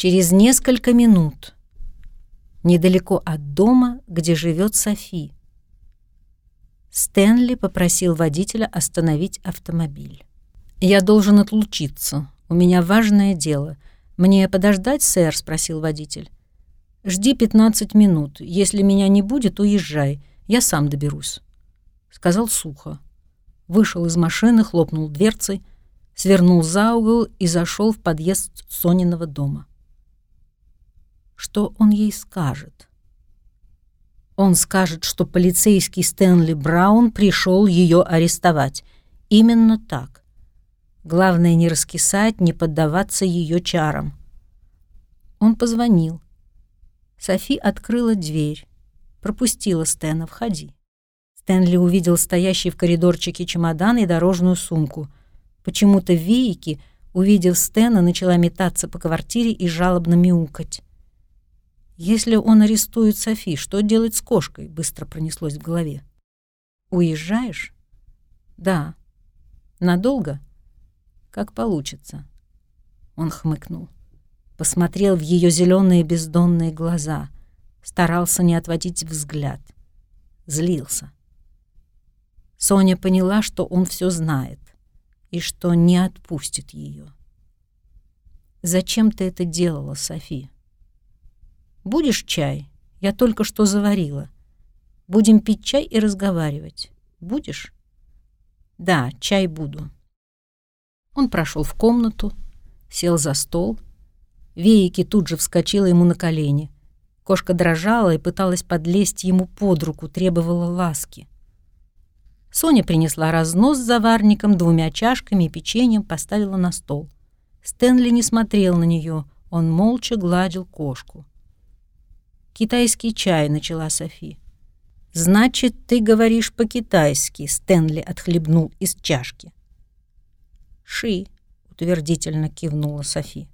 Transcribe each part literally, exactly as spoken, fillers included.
Через несколько минут, недалеко от дома, где живет Софи, Стэнли попросил водителя остановить автомобиль. «Я должен отлучиться. У меня важное дело. Мне подождать, сэр?» — спросил водитель. «Жди пятнадцать минут. Если меня не будет, уезжай. Я сам доберусь», — сказал сухо. Вышел из машины, хлопнул дверцей, свернул за угол и зашел в подъезд Сониного дома. Что он ей скажет? Он скажет, что полицейский Стэнли Браун пришел ее арестовать. Именно так. Главное не раскисать, не поддаваться ее чарам. Он позвонил. Софи открыла дверь, пропустила Стэна. «Входи». Стэнли увидел стоящий в коридорчике чемодан и дорожную сумку. Почему-то Вейки, увидев Стэна, начала метаться по квартире и жалобно мяукать. «Если он арестует Софи, что делать с кошкой?» — быстро пронеслось в голове. «Уезжаешь?» «Да». «Надолго?» «Как получится». Он хмыкнул. Посмотрел в ее зеленые бездонные глаза. Старался не отводить взгляд. Злился. Соня поняла, что он все знает и что не отпустит ее. «Зачем ты это делала, Софи?» «Будешь чай? Я только что заварила. Будем пить чай и разговаривать. Будешь?» «Да, чай буду». Он прошел в комнату, сел за стол. Вейки тут же вскочила ему на колени. Кошка дрожала и пыталась подлезть ему под руку, требовала ласки. Соня принесла разнос с заварником, двумя чашками и печеньем, поставила на стол. Стэнли не смотрел на нее, он молча гладил кошку. «Китайский чай», — начала Софи. «Значит, ты говоришь по-китайски», — Стэнли отхлебнул из чашки. «Ши», — утвердительно кивнула Софи.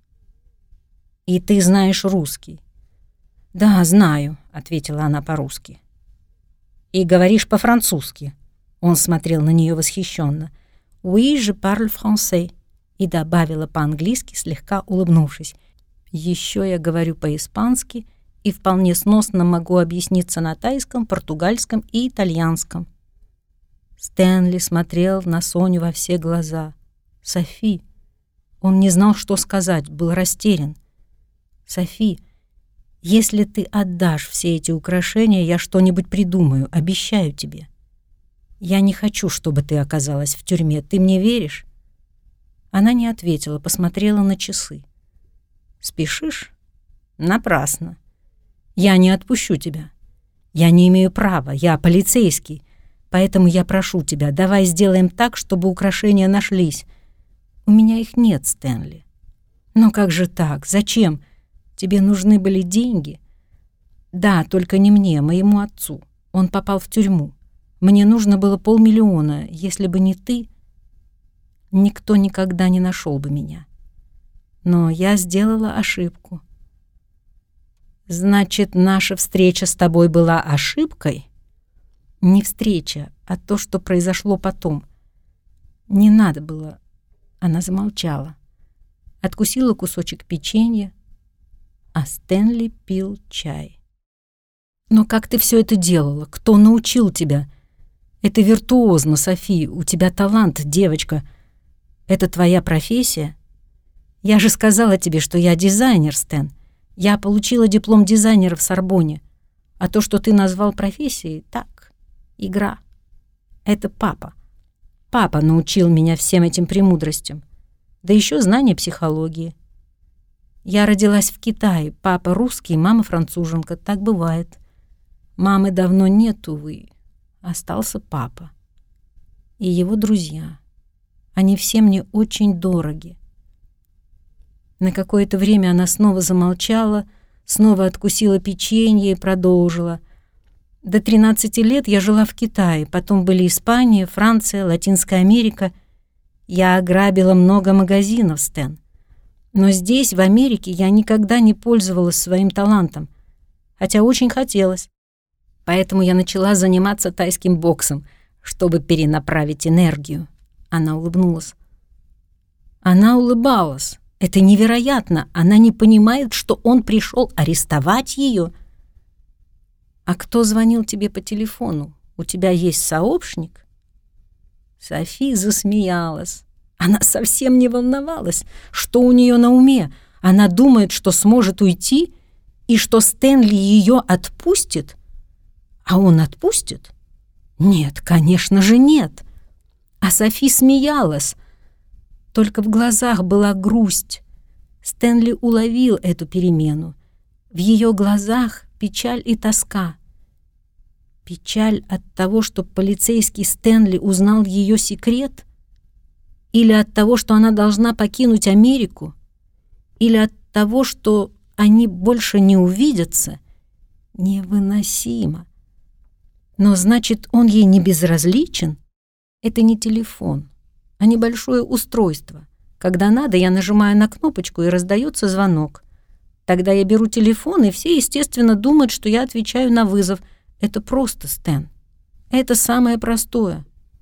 «И ты знаешь русский?» «Да, знаю», — ответила она по-русски. «И говоришь по-французски?» Он смотрел на нее восхищенно. «Oui, je parle français», и добавила по-английски, слегка улыбнувшись. «Еще я говорю по-испански и вполне сносно могу объясниться на тайском, португальском и итальянском». Стэнли смотрел на Соню во все глаза. «Софи». Он не знал, что сказать, был растерян. «Софи, если ты отдашь все эти украшения, я что-нибудь придумаю, обещаю тебе. Я не хочу, чтобы ты оказалась в тюрьме. Ты мне веришь?» Она не ответила, посмотрела на часы. «Спешишь? Напрасно. Я не отпущу тебя. Я не имею права, я полицейский. Поэтому я прошу тебя, давай сделаем так, чтобы украшения нашлись. У меня их нет, Стэнли». «Но как же так? Зачем? Тебе нужны были деньги?» «Да, только не мне, моему отцу. Он попал в тюрьму. Мне нужно было полмиллиона. Если бы не ты, никто никогда не нашел бы меня. Но я сделала ошибку». «Значит, наша встреча с тобой была ошибкой?» «Не встреча, а то, что произошло потом. Не надо было». Она замолчала. Откусила кусочек печенья, а Стэнли пил чай. «Но как ты все это делала? Кто научил тебя? Это виртуозно, Софи, у тебя талант, девочка. Это твоя профессия? Я же сказала тебе, что я дизайнер, Стэн. Я получила диплом дизайнера в Сорбонне. А то, что ты назвал профессией, так, игра. Это папа. Папа научил меня всем этим премудростям. Да еще знание психологии. Я родилась в Китае. Папа русский, мама француженка. Так бывает. Мамы давно нет, увы. Остался папа. И его друзья. Они все мне очень дороги». На какое-то время она снова замолчала, снова откусила печенье и продолжила. «До тринадцати лет я жила в Китае, потом были Испания, Франция, Латинская Америка. Я ограбила много магазинов, Стэн. Но здесь, в Америке, я никогда не пользовалась своим талантом, хотя очень хотелось. Поэтому я начала заниматься тайским боксом, чтобы перенаправить энергию». Она улыбнулась. Она улыбалась, Это невероятно. Она не понимает, что он пришел арестовать ее. А кто звонил тебе по телефону? У тебя есть сообщник? Софи засмеялась. Она совсем не волновалась, что у нее на уме. Она думает, что сможет уйти и что Стэнли ее отпустит. А он отпустит? Нет, конечно же нет. А Софи смеялась. Только в глазах была грусть. Стэнли уловил эту перемену. В ее глазах печаль и тоска. Печаль от того, что полицейский Стэнли узнал ее секрет? Или от того, что она должна покинуть Америку? Или от того, что они больше не увидятся? Невыносимо. Но значит, он ей не безразличен? Это не телефон, а небольшое устройство. Когда надо, я нажимаю на кнопочку, и раздается звонок. Тогда я беру телефон, и все, естественно, думают, что я отвечаю на вызов. Это просто, Стэн. Это самое простое.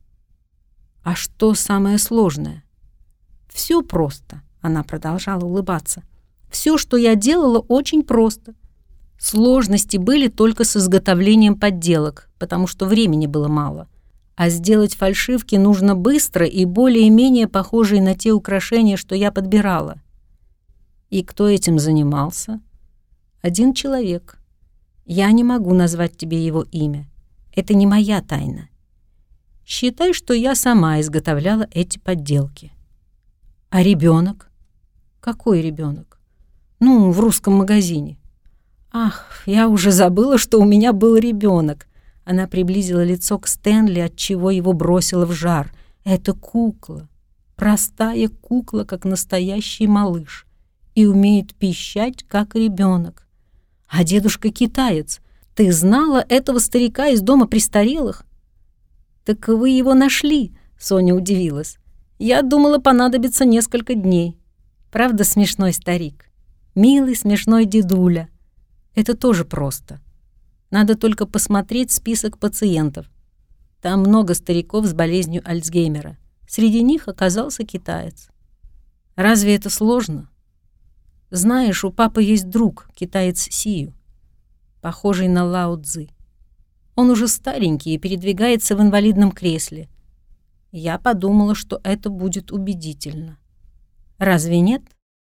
А что самое сложное? Все просто, она продолжала улыбаться. Все, что я делала, очень просто. Сложности были только с изготовлением подделок, потому что времени было мало. А сделать фальшивки нужно быстро и более-менее похожие на те украшения, что я подбирала. И кто этим занимался? Один человек. Я не могу назвать тебе его имя. Это не моя тайна. Считай, что я сама изготовляла эти подделки. А ребенок? Какой ребенок? Ну, в русском магазине. Ах, я уже забыла, что у меня был ребенок. Она приблизила лицо к Стэнли, отчего его бросило в жар. Это кукла. Простая кукла, как настоящий малыш. И умеет пищать, как ребенок. А дедушка китаец. Ты знала этого старика из дома престарелых? Так вы его нашли, Соня удивилась. Я думала, понадобится несколько дней. Правда, смешной старик? Милый смешной дедуля. Это тоже просто. Надо только посмотреть список пациентов. Там много стариков с болезнью Альцгеймера. Среди них оказался китаец. Разве это сложно? Знаешь, у папы есть друг, китаец Сию, похожий на Лао Цзы. Он уже старенький и передвигается в инвалидном кресле. Я подумала, что это будет убедительно. Разве нет?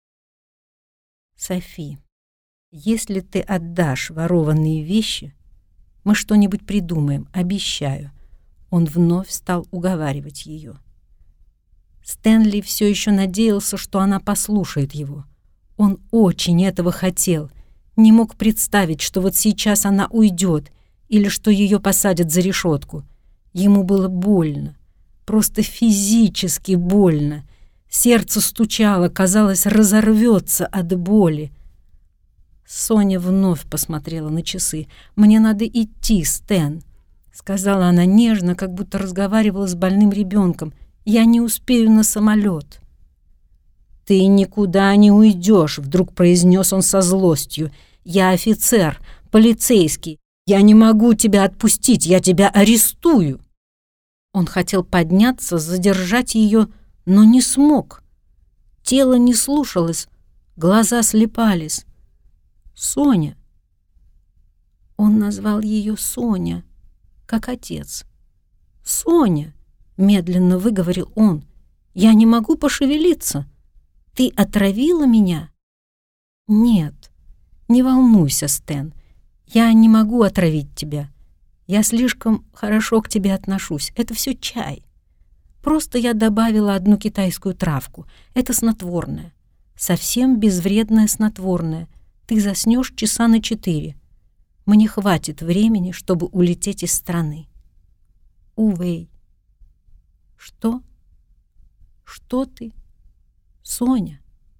Софи, если ты отдашь ворованные вещи, мы что-нибудь придумаем, обещаю. Он вновь стал уговаривать ее. Стэнли все еще надеялся, что она послушает его. Он очень этого хотел. Не мог представить, что вот сейчас она уйдет или что ее посадят за решетку. Ему было больно, просто физически больно. Сердце стучало, казалось, разорвется от боли. Соня вновь посмотрела на часы. «Мне надо идти, Стэн», — сказала она нежно, как будто разговаривала с больным ребенком. «Я не успею на самолет». «Ты никуда не уйдешь», — вдруг произнес он со злостью. «Я офицер, полицейский. Я не могу тебя отпустить, я тебя арестую». Он хотел подняться, задержать ее, но не смог. Тело не слушалось, глаза слепались. «Соня». Он назвал ее Соня, как отец. «Соня», — медленно выговорил он, — «я не могу пошевелиться. Ты отравила меня?» «Нет, не волнуйся, Стэн, я не могу отравить тебя. Я слишком хорошо к тебе отношусь. Это все чай. Просто я добавила одну китайскую травку. Это снотворное. Совсем безвредное снотворное. Ты заснешь часа на четыре. Мне хватит времени, чтобы улететь из страны. Увэй». «Что? Что ты? Соня?»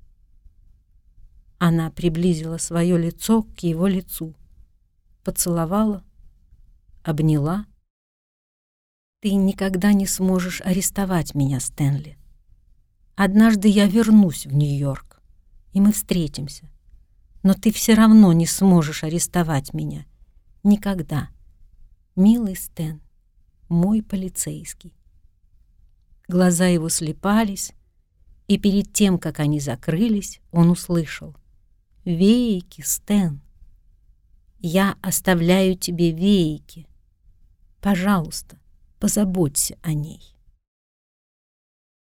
Она приблизила свое лицо к его лицу, поцеловала, обняла. «Ты никогда не сможешь арестовать меня, Стэнли. Однажды я вернусь в Нью-Йорк, и мы встретимся. Но ты все равно не сможешь арестовать меня. Никогда. Милый Стэн, мой полицейский». Глаза его слепались, И перед тем, как они закрылись, он услышал: «Веики, Стэн, я оставляю тебе веики. Пожалуйста, позаботься о ней».